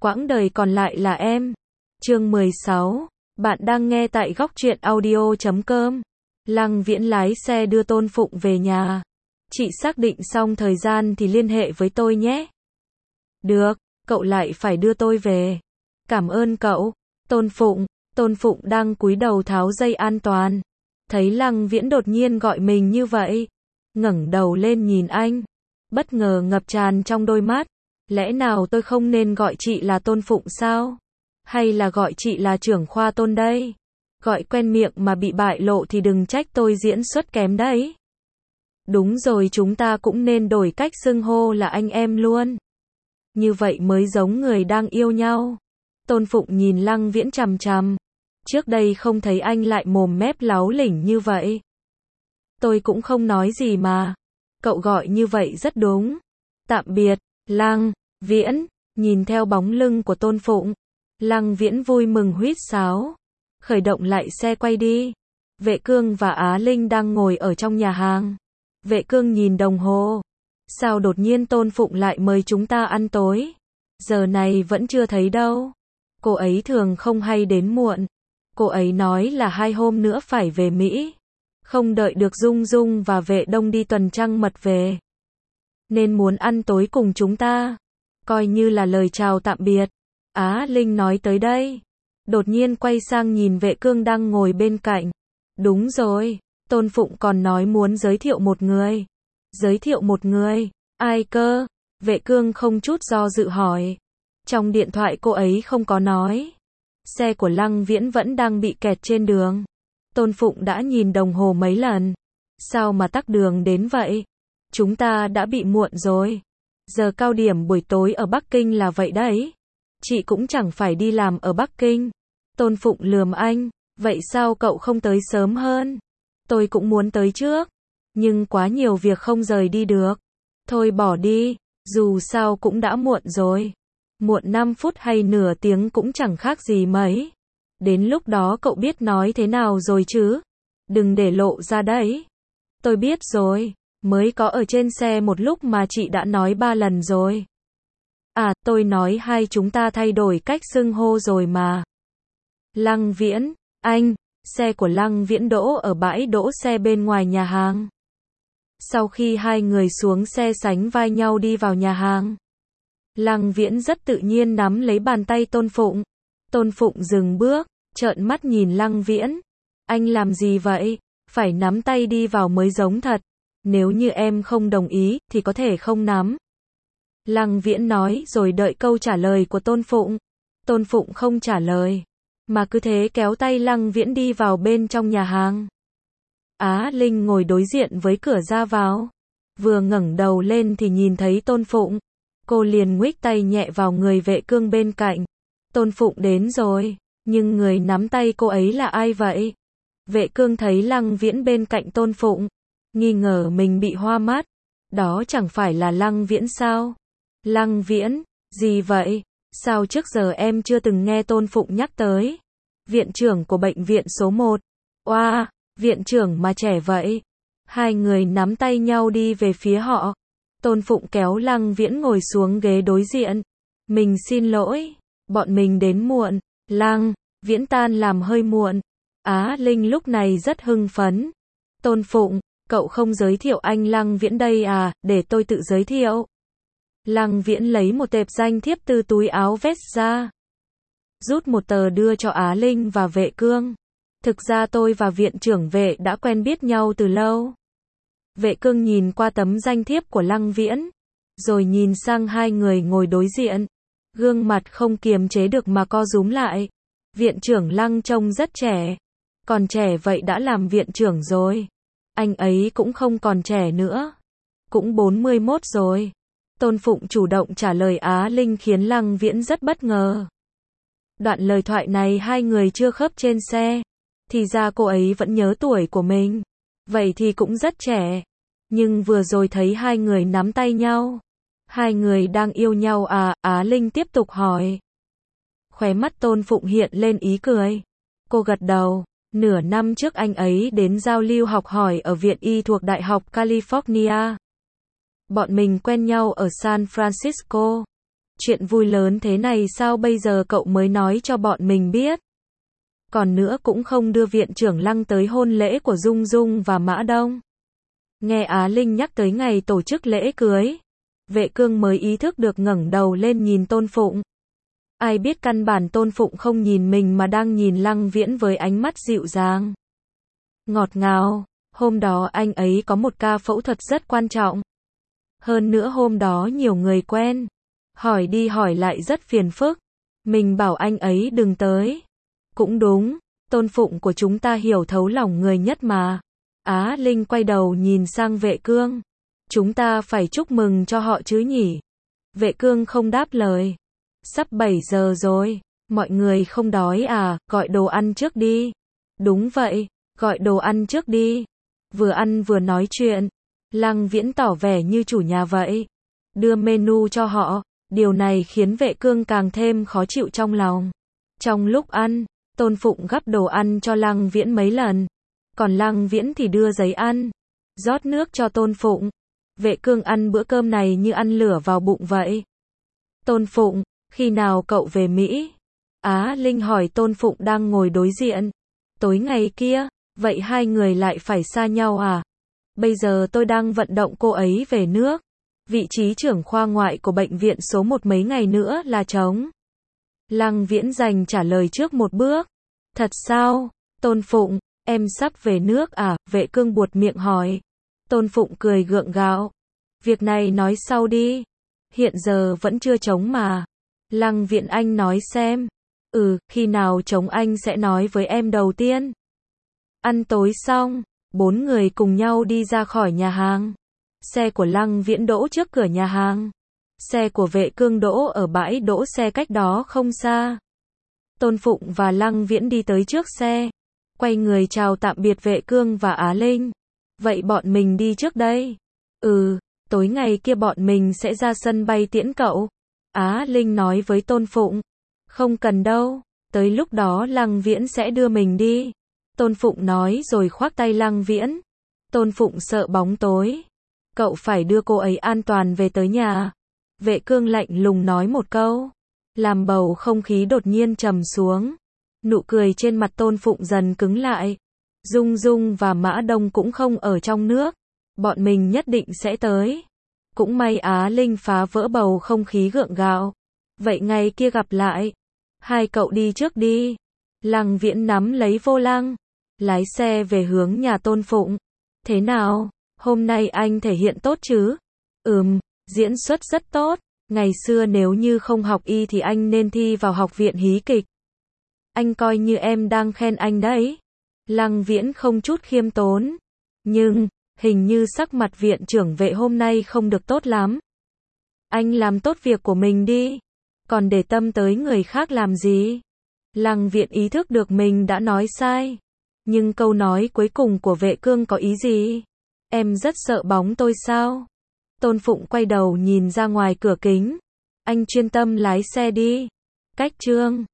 quãng đời còn lại là em. Chương 16. Bạn đang nghe tại góc truyện audio.com. Lăng Viễn lái xe đưa Tôn Phụng về nhà. Chị xác định xong thời gian thì liên hệ với tôi nhé. Được, cậu lại phải đưa tôi về. Cảm ơn cậu. Tôn Phụng đang cúi đầu tháo dây an toàn. Thấy Lăng Viễn đột nhiên gọi mình như vậy. Ngẩng đầu lên nhìn anh. Bất ngờ ngập tràn trong đôi mắt. Lẽ nào tôi không nên gọi chị là Tôn Phụng sao? Hay là gọi chị là trưởng khoa Tôn đây? Gọi quen miệng mà bị bại lộ thì đừng trách tôi diễn xuất kém đấy. Đúng rồi, chúng ta cũng nên đổi cách xưng hô là anh em luôn. Như vậy mới giống người đang yêu nhau. Tôn Phụng nhìn Lăng Viễn chằm chằm. Trước đây không thấy anh lại mồm mép láu lỉnh như vậy. Tôi cũng không nói gì mà. Cậu gọi như vậy rất đúng. Tạm biệt, Lăng Viễn. Nhìn theo bóng lưng của Tôn Phụng, Lăng Viễn vui mừng huýt sáo. Khởi động lại xe quay đi. Vệ Cương và Á Linh đang ngồi ở trong nhà hàng. Vệ Cương nhìn đồng hồ. Sao đột nhiên Tôn Phụng lại mời chúng ta ăn tối? Giờ này vẫn chưa thấy đâu. Cô ấy thường không hay đến muộn. Cô ấy nói là 2 hôm nữa phải về Mỹ. Không đợi được Dung Dung và Vệ Đông đi tuần trăng mật về. Nên muốn ăn tối cùng chúng ta. Coi như là lời chào tạm biệt. Á Linh nói tới đây. Đột nhiên quay sang nhìn Vệ Cương đang ngồi bên cạnh. Đúng rồi, Tôn Phụng còn nói muốn giới thiệu một người. Giới thiệu một người? Ai cơ? Vệ Cương không chút do dự hỏi. Trong điện thoại cô ấy không có nói. Xe của Lăng Viễn vẫn đang bị kẹt trên đường. Tôn Phụng đã nhìn đồng hồ mấy lần. Sao mà tắc đường đến vậy? Chúng ta đã bị muộn rồi. Giờ cao điểm buổi tối ở Bắc Kinh là vậy đấy. Chị cũng chẳng phải đi làm ở Bắc Kinh. Tôn Phụng lườm anh. Vậy sao cậu không tới sớm hơn? Tôi cũng muốn tới trước. Nhưng quá nhiều việc không rời đi được. Thôi bỏ đi. Dù sao cũng đã muộn rồi. Muộn 5 phút hay nửa tiếng cũng chẳng khác gì mấy. Đến lúc đó cậu biết nói thế nào rồi chứ? Đừng để lộ ra đấy. Tôi biết rồi. Mới có ở trên xe một lúc mà chị đã nói 3 lần rồi. À, tôi nói hai chúng ta thay đổi cách xưng hô rồi mà. Lăng Viễn, anh. Xe của Lăng Viễn đỗ ở bãi đỗ xe bên ngoài nhà hàng. Sau khi hai người xuống xe sánh vai nhau đi vào nhà hàng, Lăng Viễn rất tự nhiên nắm lấy bàn tay Tôn Phụng. Tôn Phụng dừng bước, trợn mắt nhìn Lăng Viễn. Anh làm gì vậy? Phải nắm tay đi vào mới giống thật. Nếu như em không đồng ý, thì có thể không nắm. Lăng Viễn nói rồi đợi câu trả lời của Tôn Phụng. Tôn Phụng không trả lời, mà cứ thế kéo tay Lăng Viễn đi vào bên trong nhà hàng. Á Linh ngồi đối diện với cửa ra vào. Vừa ngẩng đầu lên thì nhìn thấy Tôn Phụng. Cô liền nguých tay nhẹ vào người Vệ Cương bên cạnh. Tôn Phụng đến rồi, nhưng người nắm tay cô ấy là ai vậy? Vệ Cương thấy Lăng Viễn bên cạnh Tôn Phụng, nghi ngờ mình bị hoa mắt. Đó chẳng phải là Lăng Viễn sao? Lăng Viễn, gì vậy? Sao trước giờ em chưa từng nghe Tôn Phụng nhắc tới? Viện trưởng của bệnh viện số 1. Oa, viện trưởng mà trẻ vậy. Hai người nắm tay nhau đi về phía họ. Tôn Phụng kéo Lăng Viễn ngồi xuống ghế đối diện. Mình xin lỗi, bọn mình đến muộn. Lăng Viễn tan làm hơi muộn. Á Linh lúc này rất hưng phấn. Tôn Phụng, cậu không giới thiệu anh Lăng Viễn đây à, để tôi tự giới thiệu. Lăng Viễn lấy một tệp danh thiếp từ túi áo vest ra. Rút một tờ đưa cho Á Linh và Vệ Cương. Thực ra tôi và viện trưởng Vệ đã quen biết nhau từ lâu. Vệ Cương nhìn qua tấm danh thiếp của Lăng Viễn, rồi nhìn sang hai người ngồi đối diện. Gương mặt không kiềm chế được mà co rúm lại. Viện trưởng Lăng trông rất trẻ. Còn trẻ vậy đã làm viện trưởng rồi. Anh ấy cũng không còn trẻ nữa. Cũng 41 rồi. Tôn Phụng chủ động trả lời Á Linh khiến Lăng Viễn rất bất ngờ. Đoạn lời thoại này hai người chưa khớp trên xe. Thì ra cô ấy vẫn nhớ tuổi của mình. Vậy thì cũng rất trẻ. Nhưng vừa rồi thấy hai người nắm tay nhau. Hai người đang yêu nhau à? Á Linh tiếp tục hỏi. Khóe mắt Tôn Phụng hiện lên ý cười. Cô gật đầu. Nửa năm trước anh ấy đến giao lưu học hỏi ở viện y thuộc Đại học California. Bọn mình quen nhau ở San Francisco. Chuyện vui lớn thế này sao bây giờ cậu mới nói cho bọn mình biết? Còn nữa cũng không đưa viện trưởng Lăng tới hôn lễ của Dung Dung và Mã Đông. Nghe Á Linh nhắc tới ngày tổ chức lễ cưới, Vệ Cương mới ý thức được, ngẩng đầu lên nhìn Tôn Phụng. Ai biết căn bản Tôn Phụng không nhìn mình mà đang nhìn Lăng Viễn với ánh mắt dịu dàng, ngọt ngào. Hôm đó anh ấy có một ca phẫu thuật rất quan trọng. Hơn nữa hôm đó nhiều người quen, hỏi đi hỏi lại rất phiền phức. Mình bảo anh ấy đừng tới. Cũng đúng, Tôn Phụng của chúng ta hiểu thấu lòng người nhất mà. Á Linh quay đầu nhìn sang Vệ Cương. Chúng ta phải chúc mừng cho họ chứ nhỉ? Vệ Cương không đáp lời. Sắp 7 giờ rồi, mọi người không đói à, gọi đồ ăn trước đi. Đúng vậy, gọi đồ ăn trước đi. Vừa ăn vừa nói chuyện, Lăng Viễn tỏ vẻ như chủ nhà vậy. Đưa menu cho họ, điều này khiến Vệ Cương càng thêm khó chịu trong lòng. Trong lúc ăn, Tôn Phụng gắp đồ ăn cho Lăng Viễn mấy lần. Còn Lăng Viễn thì đưa giấy ăn, rót nước cho Tôn Phụng. Vệ Cương ăn bữa cơm này như ăn lửa vào bụng vậy. Tôn Phụng, khi nào cậu về Mỹ? Á Linh hỏi Tôn Phụng đang ngồi đối diện. Tối ngày kia, vậy hai người lại phải xa nhau à? Bây giờ tôi đang vận động cô ấy về nước. Vị trí trưởng khoa ngoại của bệnh viện số 1 mấy ngày nữa là trống. Lăng Viễn dành trả lời trước một bước. Thật sao? Tôn Phụng, em sắp về nước à? Vệ Cương buột miệng hỏi. Tôn Phụng cười gượng gạo. Việc này nói sau đi. Hiện giờ vẫn chưa trống mà. Lăng Viễn, anh nói xem. Khi nào trống anh sẽ nói với em đầu tiên. Ăn tối xong, 4 người cùng nhau đi ra khỏi nhà hàng. Xe của Lăng Viễn đỗ trước cửa nhà hàng. Xe của Vệ Cương đỗ ở bãi đỗ xe cách đó không xa. Tôn Phụng và Lăng Viễn đi tới trước xe, quay người chào tạm biệt Vệ Cương và Á Linh. Vậy bọn mình đi trước đây. Tối ngày kia bọn mình sẽ ra sân bay tiễn cậu. Á Linh nói với Tôn Phụng. Không cần đâu, tới lúc đó Lăng Viễn sẽ đưa mình đi. Tôn Phụng nói rồi khoác tay Lăng Viễn. Tôn Phụng sợ bóng tối. Cậu phải đưa cô ấy an toàn về tới nhà. Vệ Cương lạnh lùng nói một câu, làm bầu không khí đột nhiên trầm xuống. Nụ cười trên mặt Tôn Phụng dần cứng lại. Dung Dung và Mã Đông cũng không ở trong nước. Bọn mình nhất định sẽ tới. Cũng may Á Linh phá vỡ bầu không khí gượng gạo. Vậy ngày kia gặp lại. Hai cậu đi trước đi. Lăng Viễn nắm lấy vô lăng, lái xe về hướng nhà Tôn Phụng. Thế nào? Hôm nay anh thể hiện tốt chứ? Diễn xuất rất tốt. Ngày xưa nếu như không học y thì anh nên thi vào học viện hí kịch. Anh coi như em đang khen anh đấy. Lăng Viễn không chút khiêm tốn. Nhưng, hình như sắc mặt viện trưởng Vệ hôm nay không được tốt lắm. Anh làm tốt việc của mình đi. Còn để tâm tới người khác làm gì? Lăng Viễn ý thức được mình đã nói sai. Nhưng câu nói cuối cùng của Vệ Cương có ý gì? Em rất sợ bóng tôi sao? Tôn Phụng quay đầu nhìn ra ngoài cửa kính. Anh chuyên tâm lái xe đi. Cách chương